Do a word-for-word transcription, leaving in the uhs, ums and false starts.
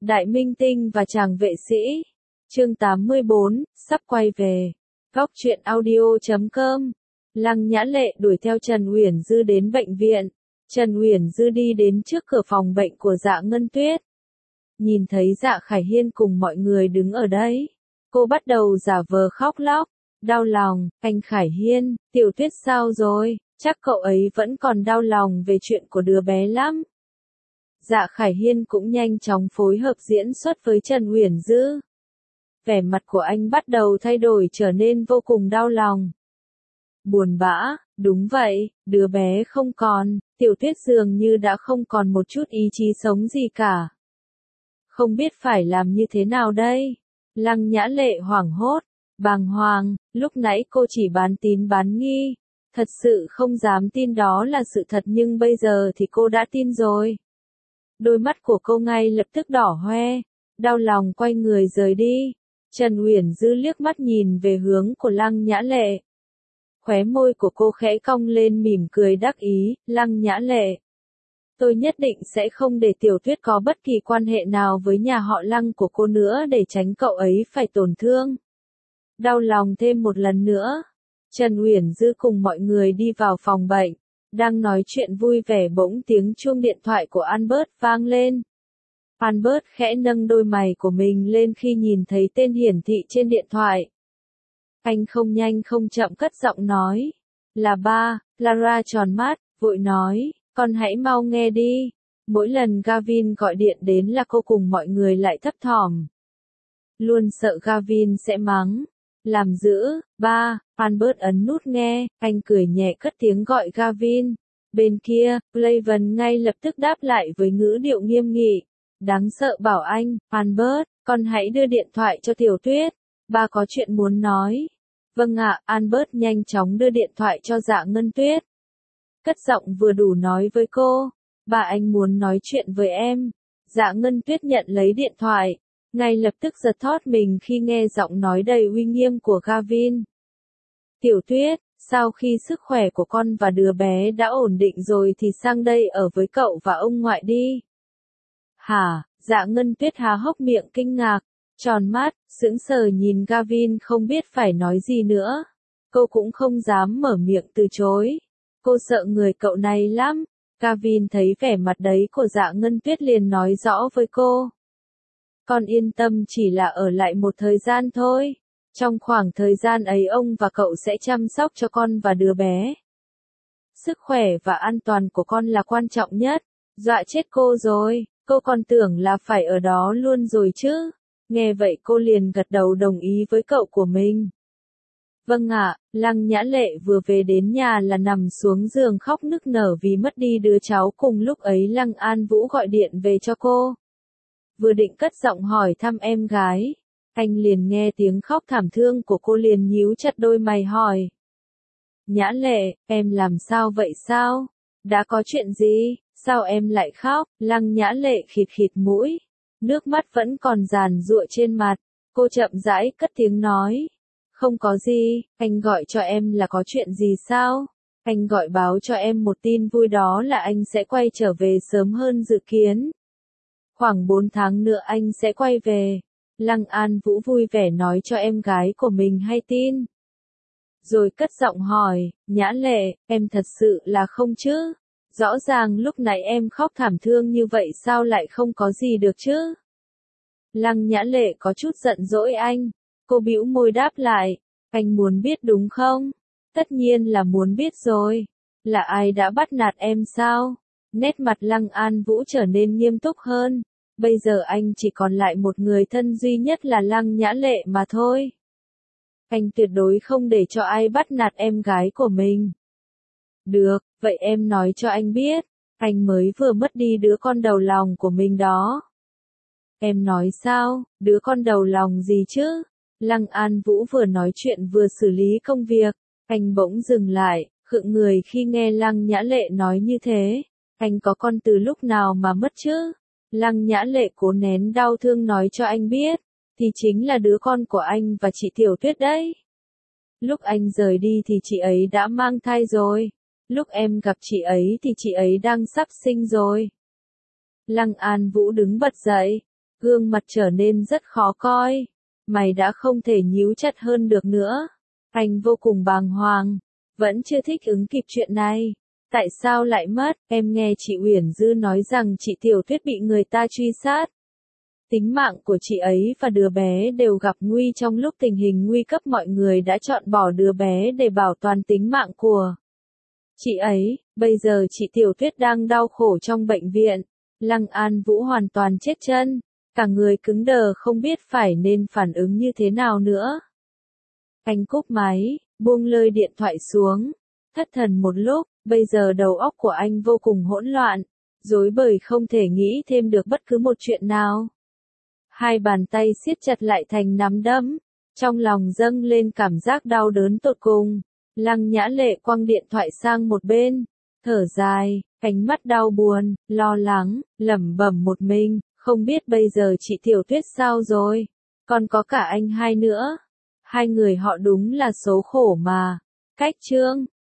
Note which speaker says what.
Speaker 1: Đại minh tinh và chàng vệ sĩ. Chương tám mươi bốn, sắp quay về. Góc truyện audio chấm com. Lăng Nhã Lệ đuổi theo Trần Uyển Dư đến bệnh viện. Trần Uyển Dư đi đến trước cửa phòng bệnh của Dạ Ngân Tuyết. Nhìn thấy Dạ Khải Hiên cùng mọi người đứng ở đấy. Cô bắt đầu giả vờ khóc lóc. Đau lòng, anh Khải Hiên, Tiểu Tuyết sao rồi? Chắc cậu ấy vẫn còn đau lòng về chuyện của đứa bé lắm. Dạ Khải Hiên cũng nhanh chóng phối hợp diễn xuất với Trần Uyển Dư. Vẻ mặt của anh bắt đầu thay đổi trở nên vô cùng đau lòng. Buồn bã, đúng vậy, đứa bé không còn, Tiểu Tuyết dường như đã không còn một chút ý chí sống gì cả. Không biết phải làm như thế nào đây? Lăng Nhã Lệ hoảng hốt, bàng hoàng, lúc nãy cô chỉ bán tín bán nghi. Thật sự không dám tin đó là sự thật nhưng bây giờ thì cô đã tin rồi. Đôi mắt của cô ngay lập tức đỏ hoe, đau lòng quay người rời đi. Trần Uyển Dư liếc mắt nhìn về hướng của Lăng Nhã Lệ. Khóe môi của cô khẽ cong lên mỉm cười đắc ý, Lăng Nhã Lệ. Tôi nhất định sẽ không để Tiểu Tuyết có bất kỳ quan hệ nào với nhà họ Lăng của cô nữa để tránh cậu ấy phải tổn thương. Đau lòng thêm một lần nữa. Trần Uyển Dư cùng mọi người đi vào phòng bệnh. Đang nói chuyện vui vẻ bỗng tiếng chuông điện thoại của Albert vang lên. Albert khẽ nâng đôi mày của mình lên khi nhìn thấy tên hiển thị trên điện thoại. Anh không nhanh không chậm cất giọng nói. Là ba, Clara tròn mắt, vội nói, con hãy mau nghe đi. Mỗi lần Gavin gọi điện đến là cô cùng mọi người lại thấp thỏm. Luôn sợ Gavin sẽ mắng. Làm dữ, ba, Albert ấn nút nghe, anh cười nhẹ cất tiếng gọi Gavin. Bên kia, Flavon ngay lập tức đáp lại với ngữ điệu nghiêm nghị. Đáng sợ bảo anh, Albert, con hãy đưa điện thoại cho Tiểu Tuyết. Ba có chuyện muốn nói. Vâng ạ, Albert nhanh chóng đưa điện thoại cho Dạ Ngân Tuyết. Cất giọng vừa đủ nói với cô. Ba anh muốn nói chuyện với em. Dạ Ngân Tuyết nhận lấy điện thoại. Ngay lập tức giật thót mình khi nghe giọng nói đầy uy nghiêm của Gavin. Tiểu Tuyết, sau khi sức khỏe của con và đứa bé đã ổn định rồi thì sang đây ở với cậu và ông ngoại đi. Hả? Dạ Ngân Tuyết há hốc miệng kinh ngạc, tròn mắt, sững sờ nhìn Gavin không biết phải nói gì nữa. Cô cũng không dám mở miệng từ chối. Cô sợ người cậu này lắm. Gavin thấy vẻ mặt đấy của Dạ Ngân Tuyết liền nói rõ với cô. Con yên tâm chỉ là ở lại một thời gian thôi. Trong khoảng thời gian ấy ông và cậu sẽ chăm sóc cho con và đứa bé. Sức khỏe và an toàn của con là quan trọng nhất. Dọa chết cô rồi, cô còn tưởng là phải ở đó luôn rồi chứ. Nghe vậy cô liền gật đầu đồng ý với cậu của mình. Vâng ạ, Lăng Nhã Lệ vừa về đến nhà là nằm xuống giường khóc nức nở vì mất đi đứa cháu cùng lúc ấy Lăng An Vũ gọi điện về cho cô. Vừa định cất giọng hỏi thăm em gái. Anh liền nghe tiếng khóc thảm thương của cô liền nhíu chặt đôi mày hỏi. Nhã Lệ, em làm sao vậy sao? Đã có chuyện gì? Sao em lại khóc? Lăng Nhã Lệ khịt khịt mũi. Nước mắt vẫn còn giàn giụa trên mặt. Cô chậm rãi cất tiếng nói. Không có gì, anh gọi cho em là có chuyện gì sao? Anh gọi báo cho em một tin vui đó là anh sẽ quay trở về sớm hơn dự kiến. Khoảng bốn tháng nữa anh sẽ quay về. Lăng An Vũ vui vẻ nói cho em gái của mình hay tin. Rồi cất giọng hỏi, Nhã Lệ, em thật sự là không chứ? Rõ ràng lúc nãy em khóc thảm thương như vậy sao lại không có gì được chứ? Lăng Nhã Lệ có chút giận dỗi anh. Cô bĩu môi đáp lại, anh muốn biết đúng không? Tất nhiên là muốn biết rồi. Là ai đã bắt nạt em sao? Nét mặt Lăng An Vũ trở nên nghiêm túc hơn. Bây giờ anh chỉ còn lại một người thân duy nhất là Lăng Nhã Lệ mà thôi. Anh tuyệt đối không để cho ai bắt nạt em gái của mình. Được, vậy em nói cho anh biết, anh mới vừa mất đi đứa con đầu lòng của mình đó. Em nói sao, đứa con đầu lòng gì chứ? Lăng An Vũ vừa nói chuyện vừa xử lý công việc, anh bỗng dừng lại, khựng người khi nghe Lăng Nhã Lệ nói như thế. Anh có con từ lúc nào mà mất chứ? Lăng Nhã Lệ cố nén đau thương nói cho anh biết, thì chính là đứa con của anh và chị Tiểu Tuyết đấy. Lúc anh rời đi thì chị ấy đã mang thai rồi. Lúc em gặp chị ấy thì chị ấy đang sắp sinh rồi. Lăng An Vũ đứng bật dậy, Gương mặt trở nên rất khó coi. Mày đã không thể nhíu chặt hơn được nữa. Anh vô cùng bàng hoàng. Vẫn chưa thích ứng kịp chuyện này. Tại sao lại mất? Em nghe chị Uyển Dư nói rằng chị Tiểu Tuyết bị người ta truy sát. Tính mạng của chị ấy và đứa bé đều gặp nguy trong lúc tình hình nguy cấp, mọi người đã chọn bỏ đứa bé để bảo toàn tính mạng của chị ấy. Bây giờ chị Tiểu Tuyết đang đau khổ trong bệnh viện. Lăng An Vũ hoàn toàn chết chân. Cả người cứng đờ không biết phải nên phản ứng như thế nào nữa. Anh cúp máy, buông lơi điện thoại xuống. Thất thần một lúc, bây giờ đầu óc của anh vô cùng hỗn loạn. Rối bời không thể nghĩ thêm được bất cứ một chuyện nào. Hai bàn tay siết chặt lại thành nắm đấm. Trong lòng dâng lên cảm giác đau đớn tột cùng. Lăng Nhã Lệ quăng điện thoại sang một bên. Thở dài, ánh mắt đau buồn, lo lắng, lẩm bẩm một mình. Không biết bây giờ chị Tiểu Tuyết sao rồi. Còn có cả anh hai nữa. Hai người họ đúng là số khổ mà. Cách chương